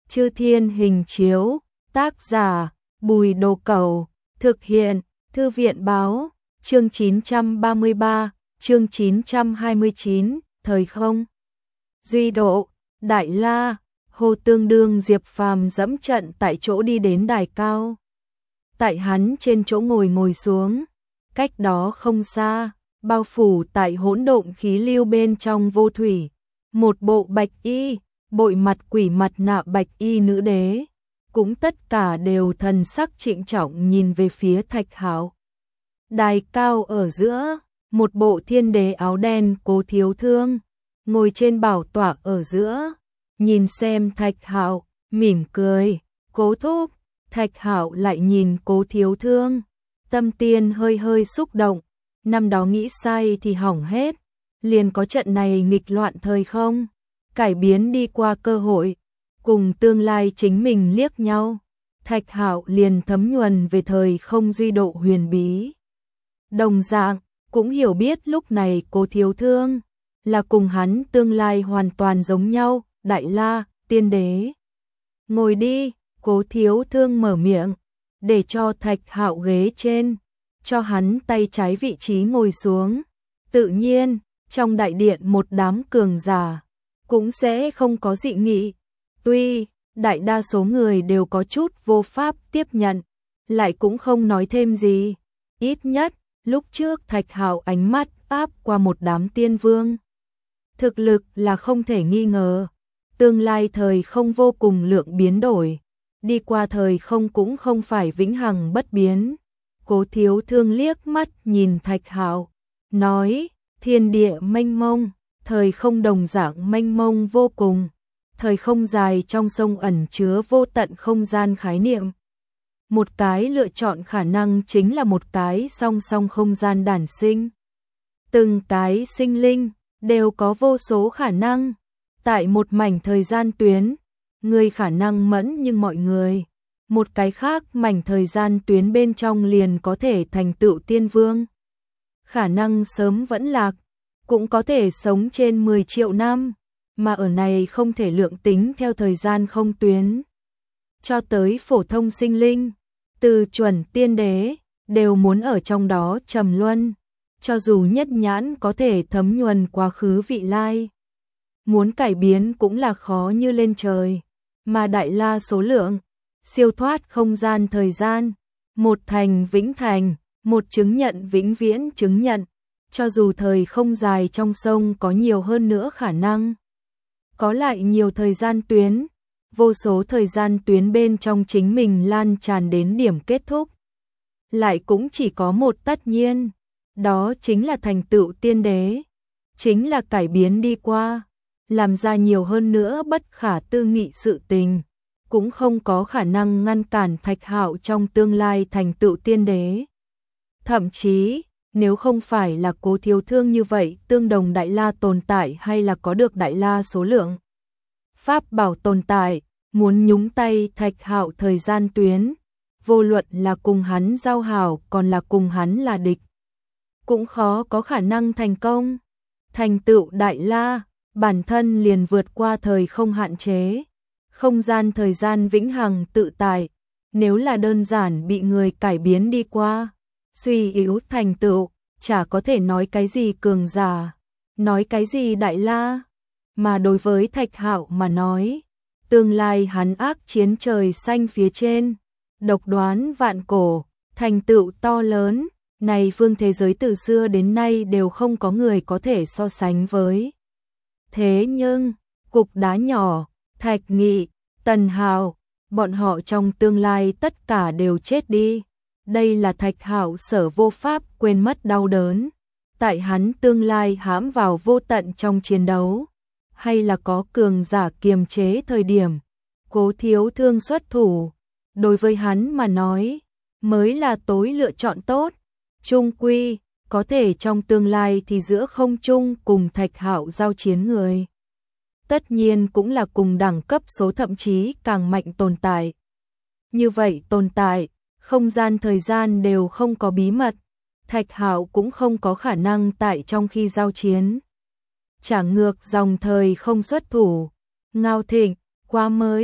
Chư Thiên Hình Chiếu, tác giả Bùi Đồ Cẩu, thực hiện Thư viện Báo, chương 933, chương 929, thời không. Duy độ, Đại La, Hồ tương đương Diệp Phàm dẫm trận tại chỗ đi đến đài cao. Tại hắn trên chỗ ngồi xuống, cách đó không xa, bao phủ tại hỗn độn khí lưu bên trong vô thủy, một bộ bạch y, bội mặt quỷ mặt nạ bạch y nữ đế, cũng tất cả đều thần sắc trịnh trọng nhìn về phía Thạch Hạo. Đài cao ở giữa, một bộ thiên đế áo đen Cố Thiếu Thương, ngồi trên bảo tọa ở giữa, nhìn xem Thạch Hạo, mỉm cười, Cố thúc. Thạch Hạo lại nhìn Cố Thiếu Thương, tâm tiên hơi hơi xúc động, năm đó nghĩ sai thì hỏng hết, liền có trận này nghịch loạn thời không, cải biến đi qua cơ hội, cùng tương lai chính mình liếc nhau, Thạch Hạo liền thấm nhuần về thời không duy độ huyền bí. Đồng dạng, cũng hiểu biết lúc này Cố Thiếu Thương là cùng hắn tương lai hoàn toàn giống nhau, Đại La, tiên đế. Ngồi đi, Cố Thiếu Thương mở miệng, để cho Thạch Hạo ghế trên, cho hắn tay trái vị trí ngồi xuống. Tự nhiên, trong đại điện một đám cường giả, cũng sẽ không có dị nghị. Tuy, đại đa số người đều có chút vô pháp tiếp nhận, lại cũng không nói thêm gì. Ít nhất, lúc trước Thạch Hạo ánh mắt áp qua một đám tiên vương. Thực lực là không thể nghi ngờ, tương lai thời không vô cùng lượng biến đổi. Đi qua thời không cũng không phải vĩnh hằng bất biến. Cố Thiếu Thương liếc mắt nhìn Thạch Hạo, nói, thiên địa mênh mông, thời không đồng dạng mênh mông vô cùng, thời không dài trong sông ẩn chứa vô tận không gian khái niệm. Một cái lựa chọn khả năng chính là một cái song song không gian đản sinh. Từng cái sinh linh đều có vô số khả năng, tại một mảnh thời gian tuyến. Người khả năng mẫn nhưng mọi người, một cái khác mảnh thời gian tuyến bên trong liền có thể thành tựu tiên vương. Khả năng sớm vẫn lạc, cũng có thể sống trên 10 triệu năm, mà ở này không thể lượng tính theo thời gian không tuyến. Cho tới phổ thông sinh linh, từ chuẩn tiên đế, đều muốn ở trong đó trầm luân, cho dù nhất nhãn có thể thấm nhuần quá khứ vị lai. Muốn cải biến cũng là khó như lên trời. Mà Đại La số lượng, siêu thoát không gian thời gian, một thành vĩnh thành, một chứng nhận vĩnh viễn chứng nhận, cho dù thời không dài trong sông có nhiều hơn nữa khả năng. Có lại nhiều thời gian tuyến, vô số thời gian tuyến bên trong chính mình lan tràn đến điểm kết thúc. Lại cũng chỉ có một tất nhiên, đó chính là thành tựu tiên đế, chính là cải biến đi qua. Làm ra nhiều hơn nữa bất khả tư nghị sự tình, cũng không có khả năng ngăn cản Thạch Hạo trong tương lai thành tựu tiên đế. Thậm chí, nếu không phải là Cố Thiếu Thương như vậy tương đồng Đại La tồn tại hay là có được Đại La số lượng pháp bảo tồn tại, muốn nhúng tay Thạch Hạo thời gian tuyến, vô luận là cùng hắn giao hảo còn là cùng hắn là địch, cũng khó có khả năng thành công. Thành tựu Đại La, bản thân liền vượt qua thời không hạn chế, không gian thời gian vĩnh hằng tự tại, nếu là đơn giản bị người cải biến đi qua, suy yếu thành tựu, chả có thể nói cái gì cường giả, nói cái gì Đại La, mà đối với Thạch Hạo mà nói, tương lai hắn ác chiến trời xanh phía trên, độc đoán vạn cổ, thành tựu to lớn, này phương thế giới từ xưa đến nay đều không có người có thể so sánh với. Thế nhưng, cục đá nhỏ, Thạch Nghị, Tần Hạo, bọn họ trong tương lai tất cả đều chết đi. Đây là Thạch Hạo sở vô pháp quên mất đau đớn. Tại hắn tương lai hãm vào vô tận trong chiến đấu, hay là có cường giả kiềm chế thời điểm, Cố Thiếu Thương xuất thủ. Đối với hắn mà nói, mới là tối lựa chọn tốt. Chung quy, có thể trong tương lai thì giữa không trung cùng Thạch Hạo giao chiến người. Tất nhiên cũng là cùng đẳng cấp số thậm chí càng mạnh tồn tại. Như vậy tồn tại, không gian thời gian đều không có bí mật, Thạch Hạo cũng không có khả năng tại trong khi giao chiến. Trả ngược dòng thời không xuất thủ, Ngao Thịnh, quá mới,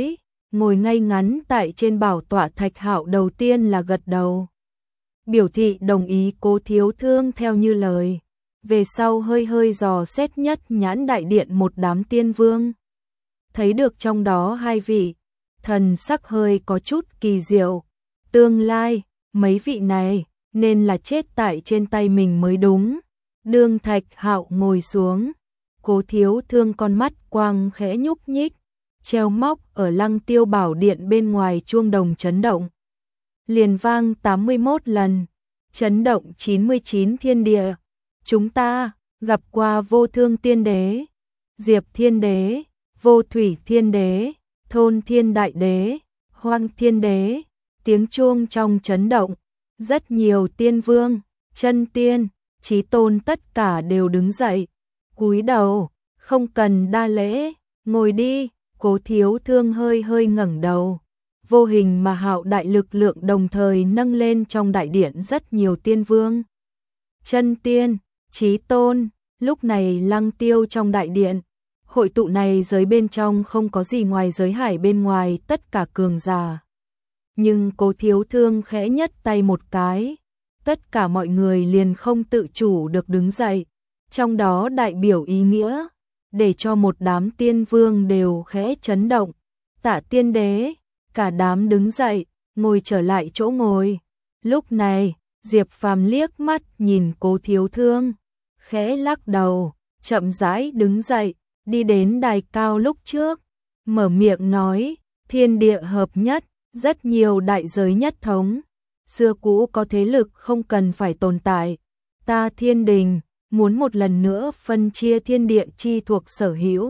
ngồi ngay ngắn tại trên bảo tọa. Thạch Hạo đầu tiên là gật đầu, biểu thị đồng ý Cố Thiếu Thương theo như lời. Về sau hơi hơi dò xét nhất nhãn đại điện một đám tiên vương. Thấy được trong đó hai vị, thần sắc hơi có chút kỳ diệu. Tương lai, mấy vị này nên là chết tại trên tay mình mới đúng. Đương Thạch Hạo ngồi xuống, Cố Thiếu Thương con mắt quang khẽ nhúc nhích, treo móc ở Lăng Tiêu Bảo Điện bên ngoài chuông đồng chấn động. Liền vang 81 lần, chấn động 99 thiên địa. Chúng ta gặp qua Vô Thương Tiên Đế, Diệp Thiên Đế, Vô Thủy Thiên Đế, Thôn Thiên Đại Đế, Hoang Thiên Đế. Tiếng chuông trong chấn động, rất nhiều tiên vương, chân tiên, chí tôn tất cả đều đứng dậy, cúi đầu, không cần đa lễ, ngồi đi. Cố Thiếu Thương hơi hơi ngẩng đầu, vô hình mà hạo đại lực lượng đồng thời nâng lên trong đại điện rất nhiều tiên vương, chân tiên, chí tôn. Lúc này Lăng Tiêu trong đại điện, hội tụ này giới bên trong không có gì ngoài giới hải bên ngoài tất cả cường giả. Nhưng Cố Thiếu Thương khẽ nhất tay một cái, tất cả mọi người liền không tự chủ được đứng dậy, trong đó đại biểu ý nghĩa, để cho một đám tiên vương đều khẽ chấn động. Tạ Tiên Đế, cả đám đứng dậy, ngồi trở lại chỗ ngồi. Lúc này, Diệp Phàm liếc mắt nhìn Cố Thiếu Thương, khẽ lắc đầu, chậm rãi đứng dậy, đi đến đài cao lúc trước, mở miệng nói, thiên địa hợp nhất, rất nhiều đại giới nhất thống. Xưa cũ có thế lực không cần phải tồn tại. Ta Thiên Đình muốn một lần nữa phân chia thiên địa chi thuộc sở hữu.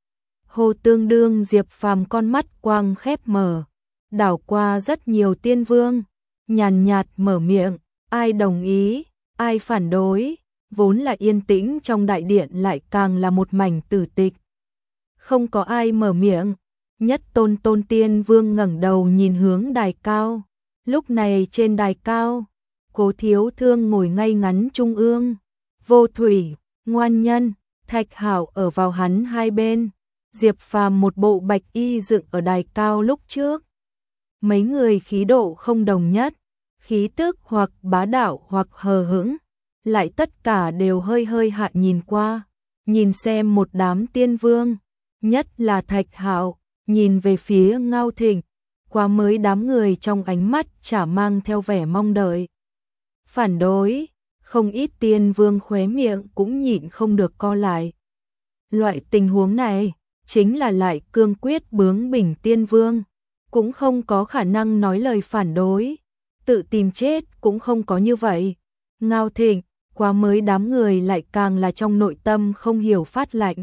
Hồ tương đương Diệp Phàm con mắt quang khép mở, đảo qua rất nhiều tiên vương, nhàn nhạt mở miệng, ai đồng ý, ai phản đối. Vốn là yên tĩnh trong đại điện lại càng là một mảnh tử tịch. Không có ai mở miệng, Nhất Tôn Tôn Tiên Vương ngẩng đầu nhìn hướng đài cao. Lúc này trên đài cao, Cố Thiếu Thương ngồi ngay ngắn trung ương, Vô Thủy, Ngoan Nhân, Thạch Hạo ở vào hắn hai bên, Diệp Phàm một bộ bạch y dựng ở đài cao lúc trước. Mấy người khí độ không đồng nhất, khí tức hoặc bá đạo hoặc hờ hững, lại tất cả đều hơi hơi hạ nhìn qua, nhìn xem một đám tiên vương, nhất là Thạch Hạo, nhìn về phía Ngao Thịnh, qua mới đám người trong ánh mắt chả mang theo vẻ mong đợi. Phản đối, không ít tiên vương khóe miệng cũng nhịn không được co lại. Loại tình huống này, chính là lại cương quyết bướng bỉnh tiên vương, cũng không có khả năng nói lời phản đối, tự tìm chết cũng không có như vậy. Ngao Thịnh, qua mới đám người lại càng là trong nội tâm không hiểu phát lạnh.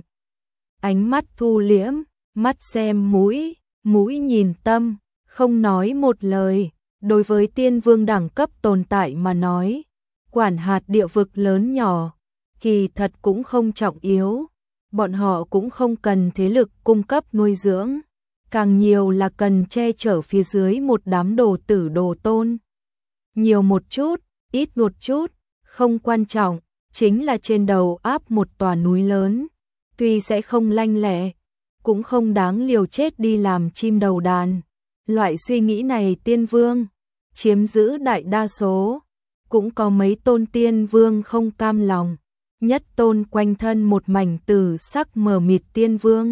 Ánh mắt thu liễm, mắt xem mũi, mũi nhìn tâm, không nói một lời. Đối với tiên vương đẳng cấp tồn tại mà nói, quản hạt địa vực lớn nhỏ, kỳ thật cũng không trọng yếu. Bọn họ cũng không cần thế lực cung cấp nuôi dưỡng, càng nhiều là cần che chở phía dưới một đám đồ tử đồ tôn. Nhiều một chút, ít một chút, không quan trọng, chính là trên đầu áp một tòa núi lớn, tuy sẽ không lanh lẹ, cũng không đáng liều chết đi làm chim đầu đàn. Loại suy nghĩ này tiên vương chiếm giữ đại đa số, cũng có mấy tôn tiên vương không cam lòng. Nhất Tôn quanh thân một mảnh tử sắc mờ mịt tiên vương,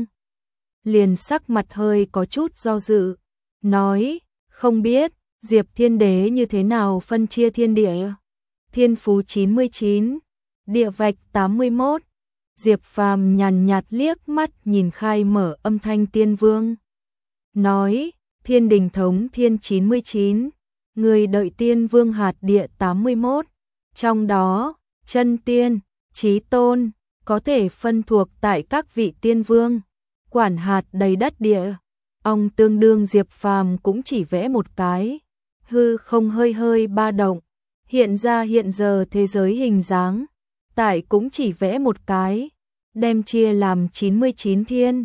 liền sắc mặt hơi có chút do dự, nói, không biết Diệp Thiên Đế như thế nào phân chia thiên địa. Thiên phú 99, địa vạch 81. Diệp Phàm nhàn nhạt liếc mắt nhìn khai mở âm thanh tiên vương, nói, Thiên Đình thống thiên 99, người đợi tiên vương hạt địa 81, trong đó chân tiên, chí tôn có thể phân thuộc tại các vị tiên vương, quản hạt đầy đất địa. Ông tương đương Diệp Phàm cũng chỉ vẽ một cái, hư không hơi hơi ba động, hiện ra hiện giờ thế giới hình dáng, tại cũng chỉ vẽ một cái, đem chia làm 99 thiên,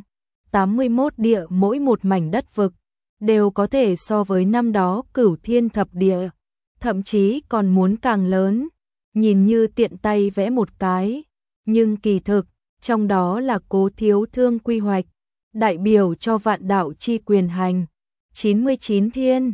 81 địa, mỗi một mảnh đất vực đều có thể so với năm đó Cửu Thiên Thập Địa, thậm chí còn muốn càng lớn. Nhìn như tiện tay vẽ một cái, nhưng kỳ thực trong đó là Cố Thiếu Thương quy hoạch, đại biểu cho vạn đạo chi quyền hành, 99 thiên,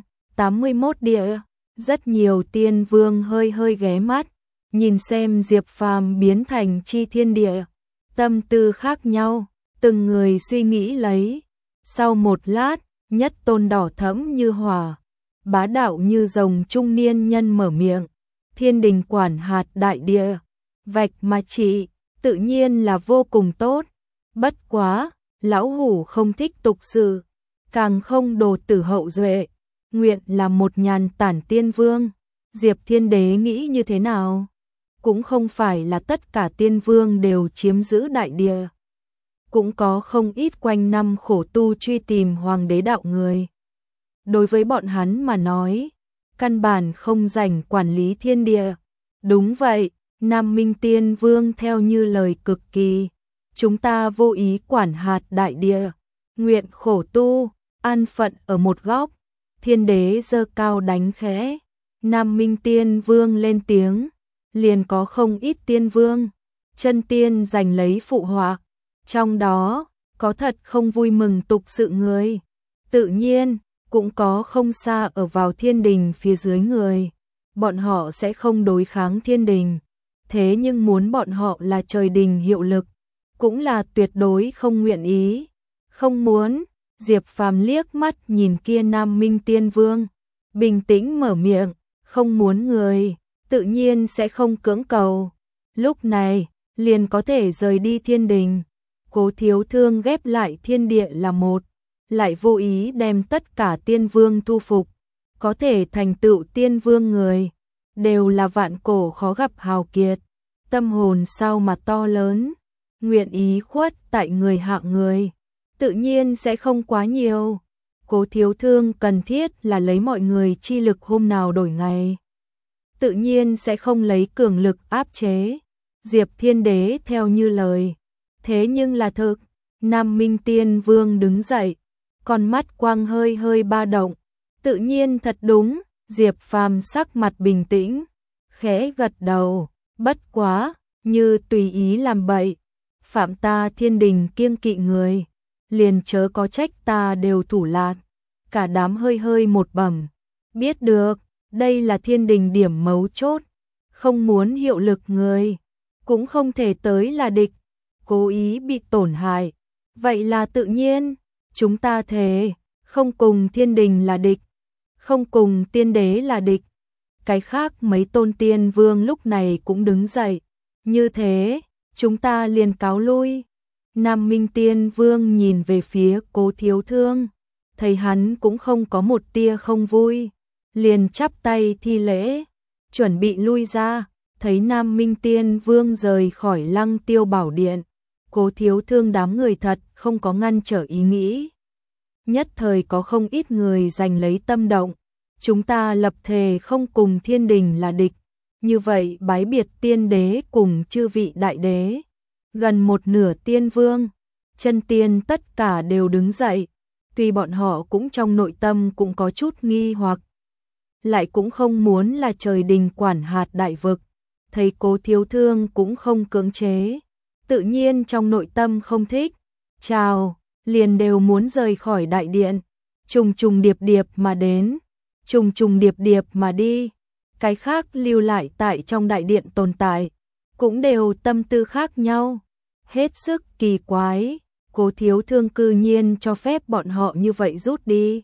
81 địa. Rất nhiều tiên vương hơi hơi ghé mắt, nhìn xem Diệp Phàm biến thành chi thiên địa. Tâm tư khác nhau, từng người suy nghĩ lấy. Sau một lát, nhất tôn đỏ thẫm như hỏa, bá đạo như rồng trung niên nhân mở miệng. Thiên đình quản hạt đại địa, vạch mà trị, tự nhiên là vô cùng tốt. Bất quá, lão hủ không thích tục sự, càng không đồ tử hậu duệ, nguyện là một nhàn tản tiên vương. Diệp Thiên Đế nghĩ như thế nào? Cũng không phải là tất cả tiên vương đều chiếm giữ đại địa. Cũng có không ít quanh năm khổ tu truy tìm hoàng đế đạo người. Đối với bọn hắn mà nói, căn bản không rảnh quản lý thiên địa. Đúng vậy, Nam Minh Tiên Vương theo như lời cực kỳ. Chúng ta vô ý quản hạt đại địa, nguyện khổ tu, an phận ở một góc. Thiên đế giơ cao đánh khẽ. Nam Minh Tiên Vương lên tiếng, liền có không ít tiên vương, chân tiên giành lấy phụ họa. Trong đó, có thật không vui mừng tục sự người. Tự nhiên, cũng có không xa ở vào thiên đình phía dưới người. Bọn họ sẽ không đối kháng thiên đình. Thế nhưng muốn bọn họ là trời đình hiệu lực, cũng là tuyệt đối không nguyện ý. Không muốn, Diệp Phàm liếc mắt nhìn kia Nam Minh Tiên Vương, bình tĩnh mở miệng, không muốn người, tự nhiên sẽ không cưỡng cầu. Lúc này, liền có thể rời đi thiên đình. Cố Thiếu Thương ghép lại thiên địa là một, lại vô ý đem tất cả tiên vương thu phục. Có thể thành tựu tiên vương người, đều là vạn cổ khó gặp hào kiệt. Tâm hồn sao mà to lớn, nguyện ý khuất tại người hạng người, tự nhiên sẽ không quá nhiều. Cố Thiếu Thương cần thiết là lấy mọi người chi lực hôm nào đổi ngày, tự nhiên sẽ không lấy cường lực áp chế. Diệp Thiên Đế theo như lời, thế nhưng là thực. Nam Minh Tiên Vương đứng dậy, con mắt quang hơi hơi ba động, tự nhiên thật đúng. Diệp Phàm sắc mặt bình tĩnh, khẽ gật đầu, bất quá, như tùy ý làm bậy, phạm ta thiên đình kiêng kỵ người, liền chớ có trách ta đều thủ lạt. Cả đám hơi hơi một bẩm, biết được, đây là thiên đình điểm mấu chốt, không muốn hiệu lực người, cũng không thể tới là địch, cố ý bị tổn hại, vậy là tự nhiên. Chúng ta thề, không cùng thiên đình là địch, không cùng tiên đế là địch. Cái khác mấy tôn tiên vương lúc này cũng đứng dậy, như thế, chúng ta liền cáo lui. Nam Minh Tiên Vương nhìn về phía Cố Thiếu Thương, thấy hắn cũng không có một tia không vui, liền chắp tay thi lễ, chuẩn bị lui ra. Thấy Nam Minh Tiên Vương rời khỏi Lăng Tiêu Bảo Điện, Cố Thiếu Thương đám người thật không có ngăn trở ý nghĩ. Nhất thời có không ít người giành lấy tâm động, chúng ta lập thề không cùng thiên đình là địch, như vậy bái biệt tiên đế cùng chư vị đại đế. Gần một nửa tiên vương, chân tiên tất cả đều đứng dậy, tuy bọn họ cũng trong nội tâm cũng có chút nghi hoặc, lại cũng không muốn là trời đình quản hạt đại vực. Thấy Cố Thiếu Thương cũng không cưỡng chế, tự nhiên trong nội tâm không thích, chào, liền đều muốn rời khỏi đại điện, trùng trùng điệp điệp mà đến, trùng trùng điệp điệp mà đi. Cái khác lưu lại tại trong đại điện tồn tại, cũng đều tâm tư khác nhau, hết sức kỳ quái. Cố Thiếu Thương cư nhiên cho phép bọn họ như vậy rút đi.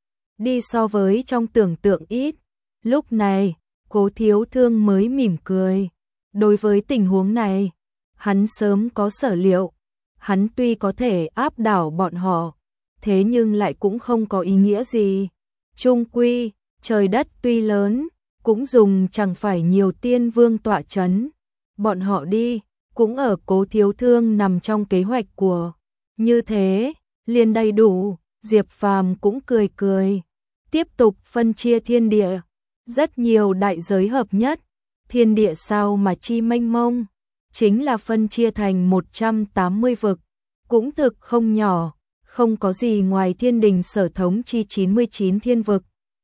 Đi so với trong tưởng tượng ít. Lúc này, Cố Thiếu Thương mới mỉm cười. Đối với tình huống này, hắn sớm có sở liệu. Hắn tuy có thể áp đảo bọn họ, thế nhưng lại cũng không có ý nghĩa gì. Chung quy, trời đất tuy lớn, cũng dùng chẳng phải nhiều tiên vương tọa chấn. Bọn họ đi, cũng ở Cố Thiếu Thương nằm trong kế hoạch của. Như thế, liền đầy đủ. Diệp Phàm cũng cười cười. Tiếp tục phân chia thiên địa. Rất nhiều đại giới hợp nhất. Thiên địa sao mà chi mênh mông. Chính là phân chia thành 180 vực. Cũng thực không nhỏ. Không có gì ngoài thiên đình sở thống chi 99 thiên vực.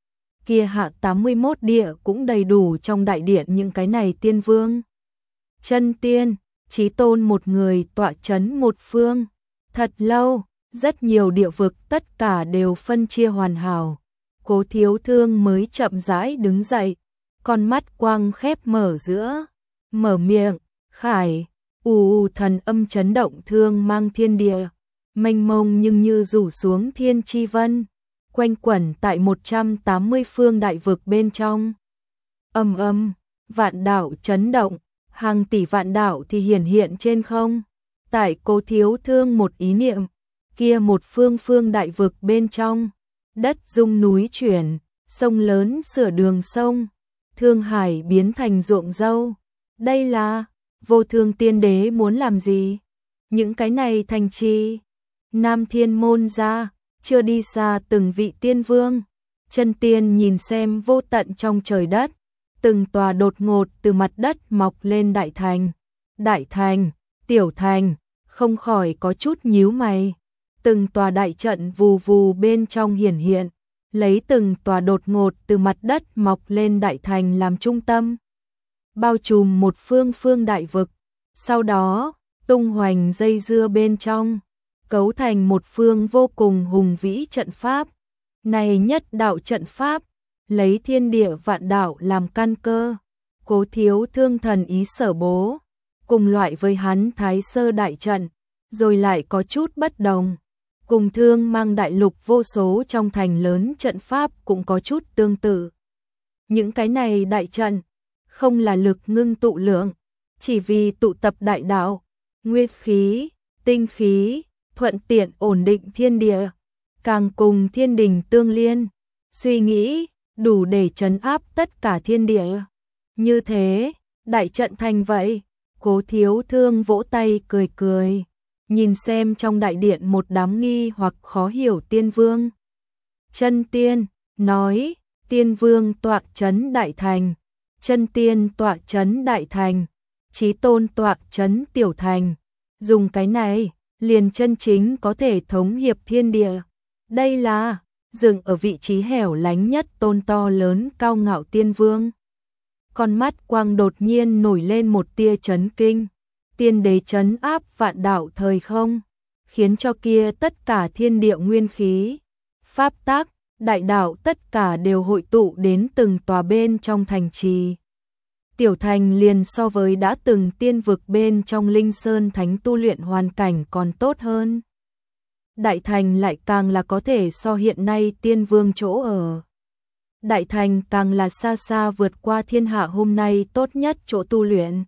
Kia hạ 81 địa cũng đầy đủ trong đại điện những cái này tiên vương. Chân tiên, chí tôn một người tọa chấn một phương. Thật lâu, rất nhiều địa vực tất cả đều phân chia hoàn hảo. Cố Thiếu Thương mới chậm rãi đứng dậy, con mắt quang khép mở giữa, mở miệng, khải, thần âm chấn động thương mang thiên địa, mênh mông nhưng như rủ xuống thiên chi vân, quanh quẩn tại 180 phương đại vực bên trong. Âm âm, vạn đạo chấn động, hàng tỷ vạn đạo thì hiển hiện trên không. Tại Cố Thiếu Thương một ý niệm, kia một phương đại vực bên trong, đất rung núi chuyển, sông lớn sửa đường sông, thương hải biến thành ruộng dâu. Đây là Vô Thương Tiên Đế muốn làm gì? Những cái này thành chi? Nam Thiên Môn ra, chưa đi xa từng vị tiên vương, chân tiên nhìn xem vô tận trong trời đất, từng tòa đột ngột từ mặt đất mọc lên đại thành, tiểu thành, không khỏi có chút nhíu mày. Từng tòa đại trận vù vù bên trong hiển hiện, lấy từng tòa đột ngột từ mặt đất mọc lên đại thành làm trung tâm, bao trùm một phương đại vực, sau đó tung hoành dây dưa bên trong, cấu thành một phương vô cùng hùng vĩ trận pháp. Này nhất đạo trận pháp, lấy thiên địa vạn đạo làm căn cơ, Cố Thiếu Thương thần ý sở bố, cùng loại với hắn Thái Sơ đại trận, rồi lại có chút bất đồng. Cùng Thương Mang đại lục vô số trong thành lớn trận pháp cũng có chút tương tự. Những cái này đại trận, không là lực ngưng tụ lượng, chỉ vì tụ tập đại đạo, nguyên khí, tinh khí, thuận tiện ổn định thiên địa, càng cùng thiên đình tương liên, suy nghĩ, đủ để trấn áp tất cả thiên địa. Như thế, đại trận thành vậy, Cố Thiếu Thương vỗ tay cười cười, nhìn xem trong đại điện một đám nghi hoặc khó hiểu tiên vương. Chân tiên, nói, tiên vương tọa trấn đại thành, chân tiên tọa trấn đại thành, chí tôn tọa trấn tiểu thành, dùng cái này, liền chân chính có thể thống hiệp thiên địa. Đây là, dừng ở vị trí hẻo lánh nhất tôn to lớn cao ngạo tiên vương. Con mắt quang đột nhiên nổi lên một tia chấn kinh. Tiên đế trấn áp vạn đạo thời không, khiến cho kia tất cả thiên địa nguyên khí, pháp tắc, đại đạo tất cả đều hội tụ đến từng tòa bên trong thành trì. Tiểu thành liền so với đã từng tiên vực bên trong linh sơn thánh tu luyện hoàn cảnh còn tốt hơn. Đại thành lại càng là có thể so hiện nay tiên vương chỗ ở. Đại thành càng là xa xa vượt qua thiên hạ hôm nay tốt nhất chỗ tu luyện.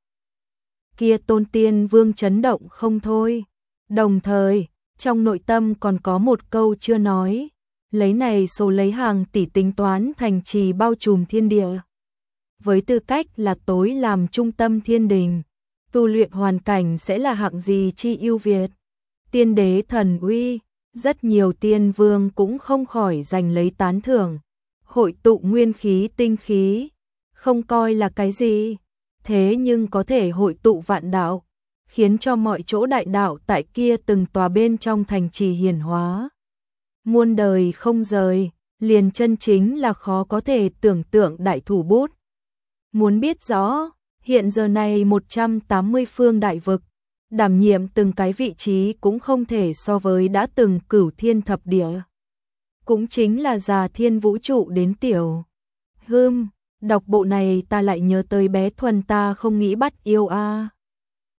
Kia tôn tiên vương chấn động không thôi. Đồng thời, trong nội tâm còn có một câu chưa nói. Lấy này số lấy hàng tỷ tính toán thành trì bao trùm thiên địa. Với tư cách là tối làm trung tâm thiên đình, tu luyện hoàn cảnh sẽ là hạng gì chi ưu việt. Tiên đế thần uy, rất nhiều tiên vương cũng không khỏi giành lấy tán thưởng. Hội tụ nguyên khí tinh khí, không coi là cái gì, thế nhưng có thể hội tụ vạn đạo, khiến cho mọi chỗ đại đạo tại kia từng tòa bên trong thành trì hiển hóa. Muôn đời không rời, liền chân chính là khó có thể tưởng tượng đại thủ bút. Muốn biết rõ, hiện giờ này 180 phương đại vực, đảm nhiệm từng cái vị trí cũng không thể so với đã từng cửu thiên thập địa. Cũng chính là già thiên vũ trụ đến tiểu. Đọc bộ này ta lại nhớ tới bé Thuần ta không nghĩ bắt yêu a.